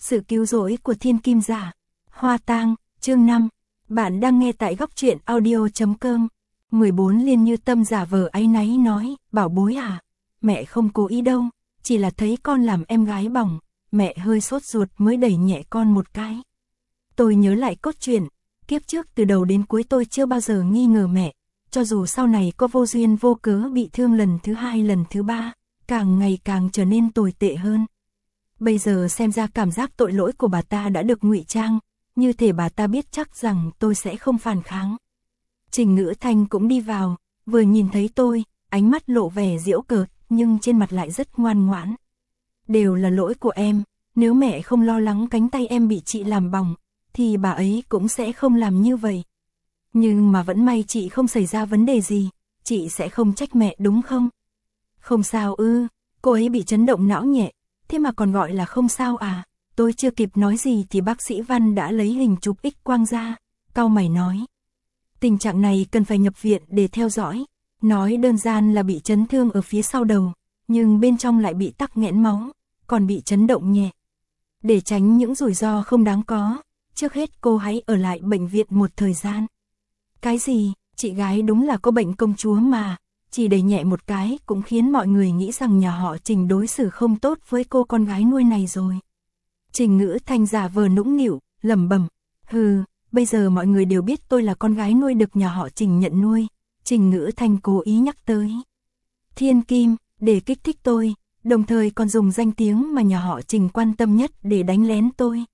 Sự cứu rỗi của thiên kim giả. Hoa tang, chương 5. Bạn đang nghe tại góc truyện audio.com. 14 Liên Như Tâm giả vờ áy náy nói, bảo bối à, mẹ không cố ý đâu, chỉ là thấy con làm em gái bỏng, mẹ hơi sốt ruột mới đẩy nhẹ con một cái. Tôi nhớ lại cốt truyện, kiếp trước từ đầu đến cuối tôi chưa bao giờ nghi ngờ mẹ, cho dù sau này có vô duyên vô cớ bị thương lần thứ 2 lần thứ 3, càng ngày càng trở nên tồi tệ hơn. Bây giờ xem ra cảm giác tội lỗi của bà ta đã được ngụy trang, như thể bà ta biết chắc rằng tôi sẽ không phản kháng. Trình Ngữ Thanh cũng đi vào, vừa nhìn thấy tôi, ánh mắt lộ vẻ giễu cợt, nhưng trên mặt lại rất ngoan ngoãn. Đều là lỗi của em, nếu mẹ không lo lắng cánh tay em bị chị làm bỏng, thì bà ấy cũng sẽ không làm như vậy. Nhưng mà vẫn may chị không xảy ra vấn đề gì, chị sẽ không trách mẹ đúng không? Không sao ư, cô ấy bị chấn động não nhẹ, thế mà còn gọi là không sao à? Tôi chưa kịp nói gì thì bác sĩ Văn đã lấy hình chụp X-quang ra, cau mày nói. Tình trạng này cần phải nhập viện để theo dõi, nói đơn giản là bị chấn thương ở phía sau đầu, nhưng bên trong lại bị tắc nghẽn máu, còn bị chấn động nhẹ. Để tránh những rủi ro không đáng có, trước hết cô hãy ở lại bệnh viện một thời gian. Cái gì, chị gái đúng là có bệnh công chúa mà, chỉ đẩy nhẹ một cái cũng khiến mọi người nghĩ rằng nhà họ Trình đối xử không tốt với cô con gái nuôi này rồi. Trình Ngữ Thanh giả vờ nũng nịu, lẩm bẩm, hừ, bây giờ mọi người đều biết tôi là con gái nuôi được nhà họ Trình nhận nuôi. Trình Ngữ Thanh cố ý nhắc tới Thiên Kim, để kích thích tôi, đồng thời còn dùng danh tiếng mà nhà họ Trình quan tâm nhất để đánh lén tôi.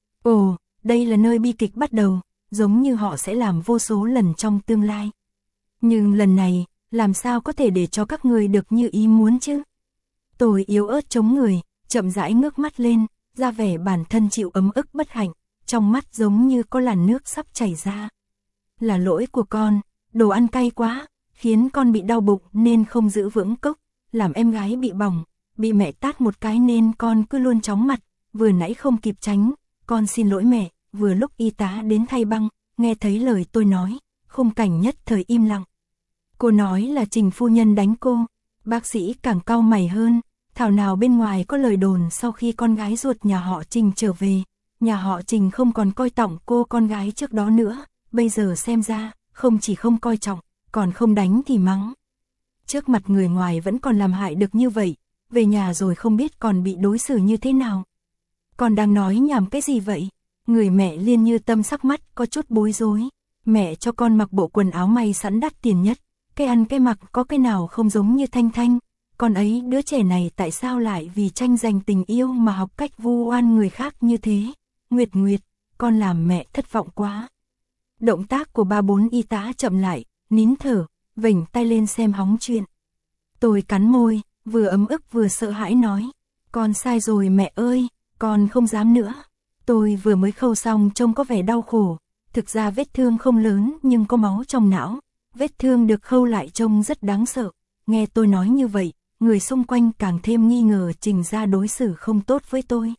Ồ, đây là nơi bi kịch bắt đầu, giống như họ sẽ làm vô số lần trong tương lai. Nhưng lần này, làm sao có thể để cho các người được như ý muốn chứ? Tôi yếu ớt chống người, chậm rãi ngước mắt lên, ra vẻ bản thân chịu ấm ức bất hạnh, trong mắt giống như có làn nước sắp chảy ra. Là lỗi của con, đồ ăn cay quá, khiến con bị đau bụng nên không giữ vững cốc, làm em gái bị bỏng, bị mẹ tát một cái nên con cứ luôn chóng mặt, vừa nãy không kịp tránh, con xin lỗi mẹ. Vừa lúc y tá đến thay băng, nghe thấy lời tôi nói, khung cảnh nhất thời im lặng. Cô nói là Trình phu nhân đánh cô, bác sĩ càng cau mày hơn, thảo nào bên ngoài có lời đồn sau khi con gái ruột nhà họ Trình trở về, nhà họ Trình không còn coi trọng cô con gái trước đó nữa, bây giờ xem ra, không chỉ không coi trọng, còn không đánh thì mắng. Trước mặt người ngoài vẫn còn làm hại được như vậy, về nhà rồi không biết còn bị đối xử như thế nào. Còn đang nói nhảm cái gì vậy? Người mẹ Liên Như Tâm sắc mắt có chút bối rối, mẹ cho con mặc bộ quần áo may sẵn đắt tiền nhất, cái ăn cái mặc có cái nào không giống như Thanh Thanh, con ấy đứa trẻ này tại sao lại vì tranh giành tình yêu mà học cách vu oan người khác như thế, Nguyệt Nguyệt, con làm mẹ thất vọng quá. Động tác của 3-4 y tá chậm lại, nín thở, vểnh tay lên xem hóng chuyện. Tôi cắn môi, vừa ấm ức vừa sợ hãi nói, con sai rồi mẹ ơi, con không dám nữa. Tôi vừa mới khâu xong trông có vẻ đau khổ, thực ra vết thương không lớn nhưng có máu trong não, vết thương được khâu lại trông rất đáng sợ. Nghe tôi nói như vậy, người xung quanh càng thêm nghi ngờ Trình gia đối xử không tốt với tôi.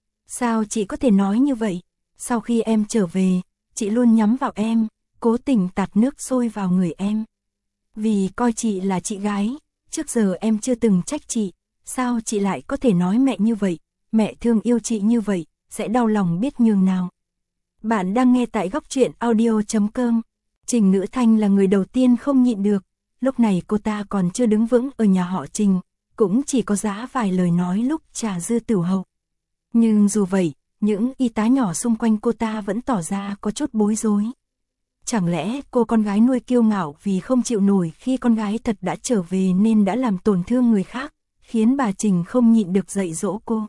Sao chị có thể nói như vậy? Sau khi em trở về, chị luôn nhắm vào em, cố tình tạt nước sôi vào người em. Vì coi chị là chị gái, trước giờ em chưa từng trách chị, sao chị lại có thể nói mẹ như vậy, mẹ thương yêu chị như vậy, sẽ đau lòng biết nhường nào. Bạn đang nghe tại góc truyện audio.com. Trình Ngữ Thanh là người đầu tiên không nhịn được, lúc này cô ta còn chưa đứng vững ở nhà họ Trình, cũng chỉ có giá vài lời nói lúc trà dư tửu hậu. Nhưng dù vậy, những y tá nhỏ xung quanh cô ta vẫn tỏ ra có chút bối rối. Chẳng lẽ cô con gái nuôi kiêu ngạo vì không chịu nổi khi con gái thật đã trở về nên đã làm tổn thương người khác, khiến bà Trình không nhịn được dạy dỗ cô.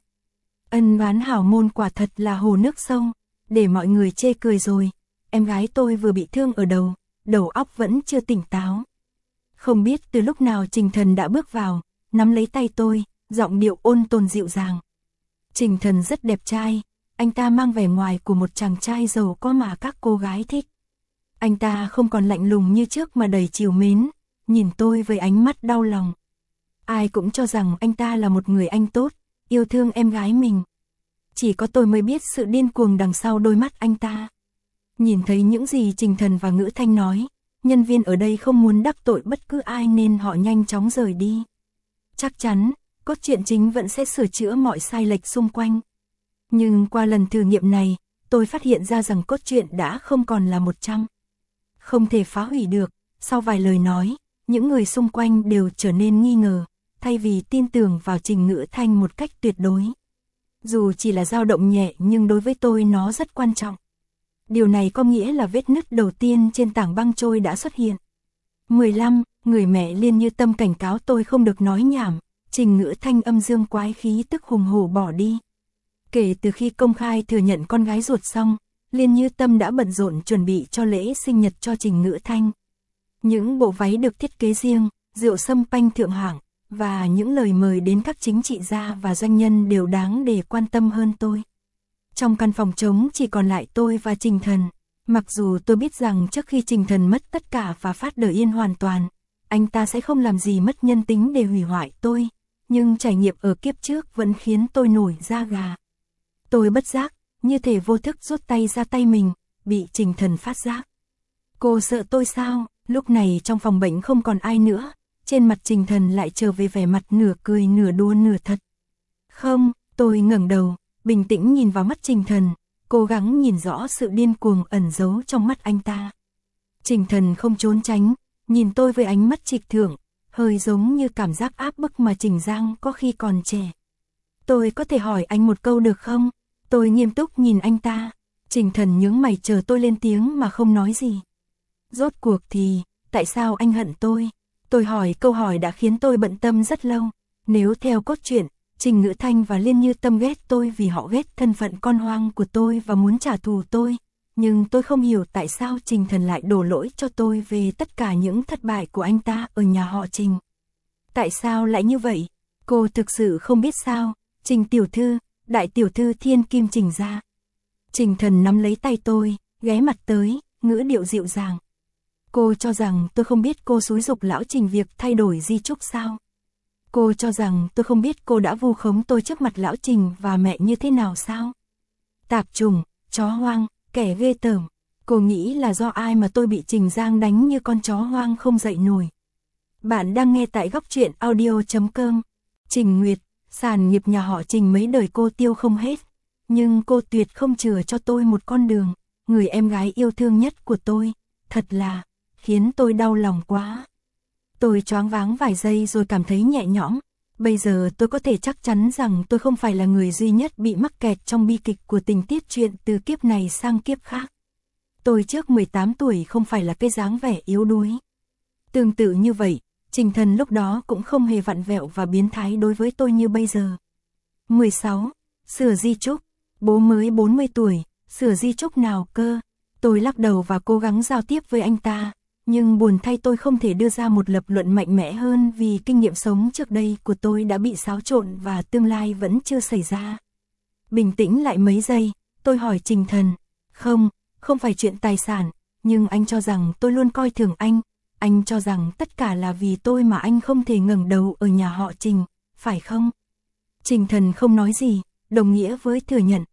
Ân oán hảo môn quả thật là hồ nước sông, để mọi người chê cười rồi, em gái tôi vừa bị thương ở đầu óc vẫn chưa tỉnh táo. Không biết từ lúc nào Trình Thần đã bước vào, nắm lấy tay tôi, giọng điệu ôn tồn dịu dàng. Trình Thần rất đẹp trai, anh ta mang vẻ ngoài của một chàng trai giàu có mà các cô gái thích. Anh ta không còn lạnh lùng như trước mà đầy trìu mến, nhìn tôi với ánh mắt đau lòng. Ai cũng cho rằng anh ta là một người anh tốt, yêu thương em gái mình. Chỉ có tôi mới biết sự điên cuồng đằng sau đôi mắt anh ta. Nhìn thấy những gì Trình Thần và Ngữ Thanh nói, nhân viên ở đây không muốn đắc tội bất cứ ai nên họ nhanh chóng rời đi. Chắc chắn, cốt truyện chính vẫn sẽ sửa chữa mọi sai lệch xung quanh. Nhưng qua lần thử nghiệm này, tôi phát hiện ra rằng cốt truyện đã không còn là 100. Không thể phá hủy được, sau vài lời nói, những người xung quanh đều trở nên nghi ngờ, thay vì tin tưởng vào Trình Ngữ Thanh một cách tuyệt đối. Dù chỉ là dao động nhẹ nhưng đối với tôi nó rất quan trọng. Điều này có nghĩa là vết nứt đầu tiên trên tảng băng trôi đã xuất hiện. 15. Người mẹ Liên Như Tâm cảnh cáo tôi không được nói nhảm. Trình Ngữ Thanh âm dương quái khí tức hùng hổ bỏ đi. Kể từ khi công khai thừa nhận con gái ruột xong, Liên Như Tâm đã bận rộn chuẩn bị cho lễ sinh nhật cho Trình Ngữ Thanh. Những bộ váy được thiết kế riêng, rượu sâm panh thượng hạng, và những lời mời đến các chính trị gia và doanh nhân đều đáng để quan tâm hơn tôi. Trong căn phòng trống chỉ còn lại tôi và Trình Thần. Mặc dù tôi biết rằng trước khi Trình Thần mất tất cả và phát đời yên hoàn toàn, anh ta sẽ không làm gì mất nhân tính để hủy hoại tôi, nhưng trải nghiệm ở kiếp trước vẫn khiến tôi nổi da gà. Tôi bất giác, như thể vô thức rút tay ra tay mình, bị Trình Thần phát giác. Cô sợ tôi sao? Lúc này trong phòng bệnh không còn ai nữa, trên mặt Trình Thần lại trở về vẻ mặt nửa cười nửa đùa nửa thật. Không, tôi ngẩng đầu, bình tĩnh nhìn vào mắt Trình Thần, cố gắng nhìn rõ sự điên cuồng ẩn giấu trong mắt anh ta. Trình Thần không trốn tránh, nhìn tôi với ánh mắt trịch thượng, hơi giống như cảm giác áp bức mà Trình Giang có khi còn trẻ. Tôi có thể hỏi anh một câu được không? Tôi nghiêm túc nhìn anh ta. Trình Thần nhướng mày chờ tôi lên tiếng mà không nói gì. Rốt cuộc thì, tại sao anh hận tôi? Tôi hỏi câu hỏi đã khiến tôi bận tâm rất lâu. Nếu theo cốt truyện, Trình Ngữ Thanh và Liên Như Tâm ghét tôi vì họ ghét thân phận con hoang của tôi và muốn trả thù tôi. Nhưng tôi không hiểu tại sao Trình Thần lại đổ lỗi cho tôi về tất cả những thất bại của anh ta ở nhà họ Trình. Tại sao lại như vậy? Cô thực sự không biết sao? Trình tiểu thư, đại tiểu thư thiên kim Trình gia. Trình Thần nắm lấy tay tôi, ghé mặt tới, ngữ điệu dịu dàng. Cô cho rằng tôi không biết cô xúi giục lão Trình việc thay đổi di chúc sao? Cô cho rằng tôi không biết cô đã vu khống tôi trước mặt lão Trình và mẹ như thế nào sao? Tạp trùng, chó hoang, kẻ ghê tởm. Cô nghĩ là do ai mà tôi bị Trình Giang đánh như con chó hoang không dậy nổi? Bạn đang nghe tại góc truyện audio.com. Trình Nguyệt, sản nghiệp nhà họ Trình mấy đời cô tiêu không hết. Nhưng cô tuyệt không chừa cho tôi một con đường. Người em gái yêu thương nhất của tôi. Thật là, khiến tôi đau lòng quá. Tôi choáng váng vài giây rồi cảm thấy nhẹ nhõm. Bây giờ tôi có thể chắc chắn rằng tôi không phải là người duy nhất bị mắc kẹt trong bi kịch của tình tiết truyện từ kiếp này sang kiếp khác. Tôi trước 18 tuổi không phải là cái dáng vẻ yếu đuối. Tương tự như vậy, Trình Thần lúc đó cũng không hề vặn vẹo và biến thái đối với tôi như bây giờ. 16. Sửa di chúc. Bố mới 40 tuổi, sửa di chúc nào cơ? Tôi lắc đầu và cố gắng giao tiếp với anh ta. Nhưng buồn thay tôi không thể đưa ra một lập luận mạnh mẽ hơn vì kinh nghiệm sống trước đây của tôi đã bị xáo trộn và tương lai vẫn chưa xảy ra. Bình tĩnh lại mấy giây, tôi hỏi Trình Thần. Không phải chuyện tài sản, nhưng anh cho rằng tôi luôn coi thường anh. Anh cho rằng tất cả là vì tôi mà anh không thể ngẩng đầu ở nhà họ Trình, phải không? Trình Thần không nói gì, đồng nghĩa với thừa nhận.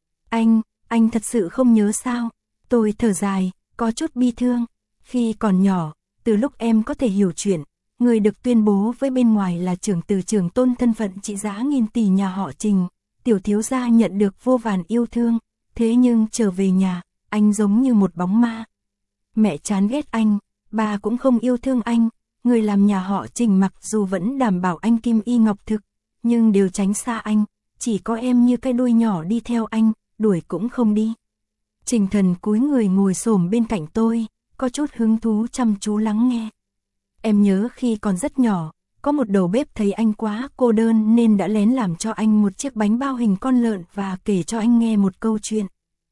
Anh thật sự không nhớ sao? Tôi thở dài, có chút bi thương. Khi còn nhỏ, từ lúc em có thể hiểu chuyện, người được tuyên bố với bên ngoài là trưởng tử trưởng tôn thân phận trị giá nghìn tỷ nhà họ Trình, tiểu thiếu gia nhận được vô vàn yêu thương, thế nhưng trở về nhà, anh giống như một bóng ma. Mẹ chán ghét anh, bà cũng không yêu thương anh, người làm nhà họ Trình mặc dù vẫn đảm bảo anh kim y ngọc thực, nhưng đều tránh xa anh, chỉ có em như cái đuôi nhỏ đi theo anh, đuổi cũng không đi. Trình Thần cúi người ngồi xổm bên cạnh tôi, có chút hứng thú chăm chú lắng nghe. Em nhớ khi còn rất nhỏ, có một đầu bếp thấy anh quá cô đơn nên đã lén làm cho anh một chiếc bánh bao hình con lợn và kể cho anh nghe một câu chuyện.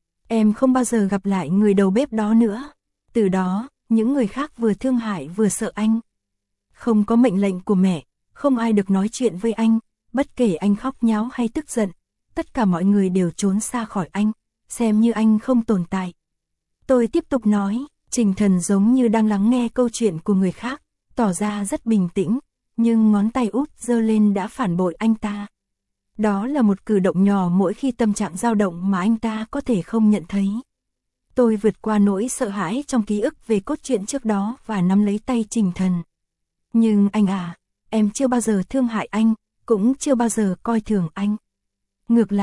Em không bao giờ gặp lại người đầu bếp đó nữa. Từ đó, những người khác vừa thương hại vừa sợ anh. Không có mệnh lệnh của mẹ, không ai được nói chuyện với anh, bất kể anh khóc nháo hay tức giận, tất cả mọi người đều trốn xa khỏi anh, xem như anh không tồn tại. Tôi tiếp tục nói. Trình Thần giống như đang lắng nghe câu chuyện của người khác, tỏ ra rất bình tĩnh, nhưng ngón tay út giơ lên đã phản bội anh ta. Đó là một cử động nhỏ mỗi khi tâm trạng dao động mà anh ta có thể không nhận thấy. Tôi vượt qua nỗi sợ hãi trong ký ức về cốt truyện trước đó và nắm lấy tay Trình Thần. Nhưng anh à, em chưa bao giờ thương hại anh, cũng chưa bao giờ coi thường anh. Ngược lại,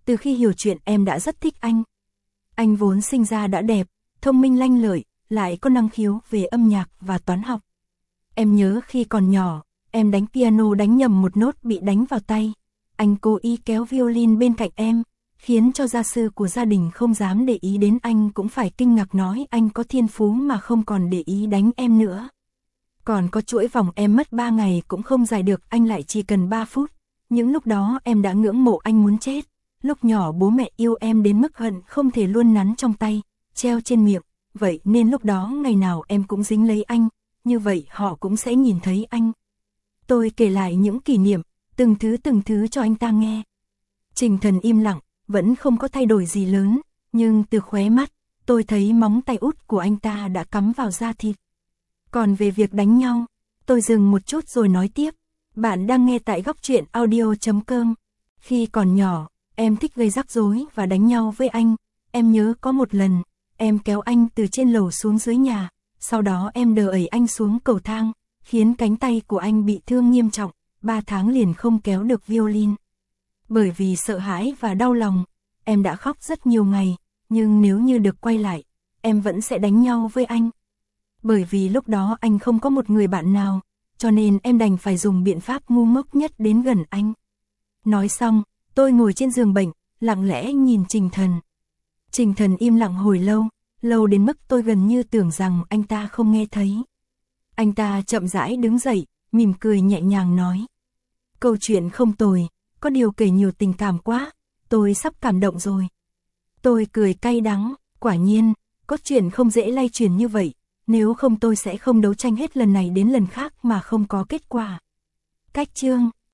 Từ khi hiểu chuyện em đã rất thích anh. Anh vốn sinh ra đã đẹp, thông minh lanh lợi, lại có năng khiếu về âm nhạc và toán học. Em nhớ khi còn nhỏ, em đánh piano đánh nhầm một nốt bị đánh vào tay. Anh cố ý kéo violin bên cạnh em, khiến cho gia sư của gia đình không dám để ý đến anh cũng phải kinh ngạc nói anh có thiên phú mà không còn để ý đánh em nữa. Còn có chuỗi vòng em mất 3 ngày cũng không giải được, anh lại chỉ cần 3 phút. Những lúc đó em đã ngưỡng mộ anh muốn chết. Lúc nhỏ bố mẹ yêu em đến mức hận không thể luôn nắn trong tay, treo trên miệng. Vậy nên lúc đó ngày nào em cũng dính lấy anh, như vậy họ cũng sẽ nhìn thấy anh. Tôi kể lại những kỷ niệm, từng thứ cho anh ta nghe. Trình Thần im lặng, vẫn không có thay đổi gì lớn, nhưng từ khóe mắt, tôi thấy móng tay út của anh ta đã cắm vào da thịt. Còn về việc đánh nhau, tôi dừng một chút rồi nói tiếp. Bạn đang nghe tại Góc Truyện Audio.com. Khi còn nhỏ, em thích gây rắc rối và đánh nhau với anh. Em nhớ có một lần, em kéo anh từ trên lầu xuống dưới nhà, sau đó em đẩy anh xuống cầu thang, khiến cánh tay của anh bị thương nghiêm trọng, 3 tháng liền không kéo được violin. Bởi vì sợ hãi và đau lòng, em đã khóc rất nhiều ngày, nhưng nếu như được quay lại, em vẫn sẽ đánh nhau với anh. Bởi vì lúc đó anh không có một người bạn nào, cho nên em đành phải dùng biện pháp ngu ngốc nhất đến gần anh. Nói xong, tôi ngồi trên giường bệnh, lặng lẽ nhìn Trình Thần. Trình Thần im lặng hồi lâu, lâu đến mức tôi gần như tưởng rằng anh ta không nghe thấy. Anh ta chậm rãi đứng dậy, mỉm cười nhẹ nhàng nói. Câu chuyện không tồi, có điều kể nhiều tình cảm quá, tôi sắp cảm động rồi. Tôi cười cay đắng, quả nhiên, cốt truyện không dễ lay chuyển như vậy, nếu không tôi sẽ không đấu tranh hết lần này đến lần khác mà không có kết quả. Cách chương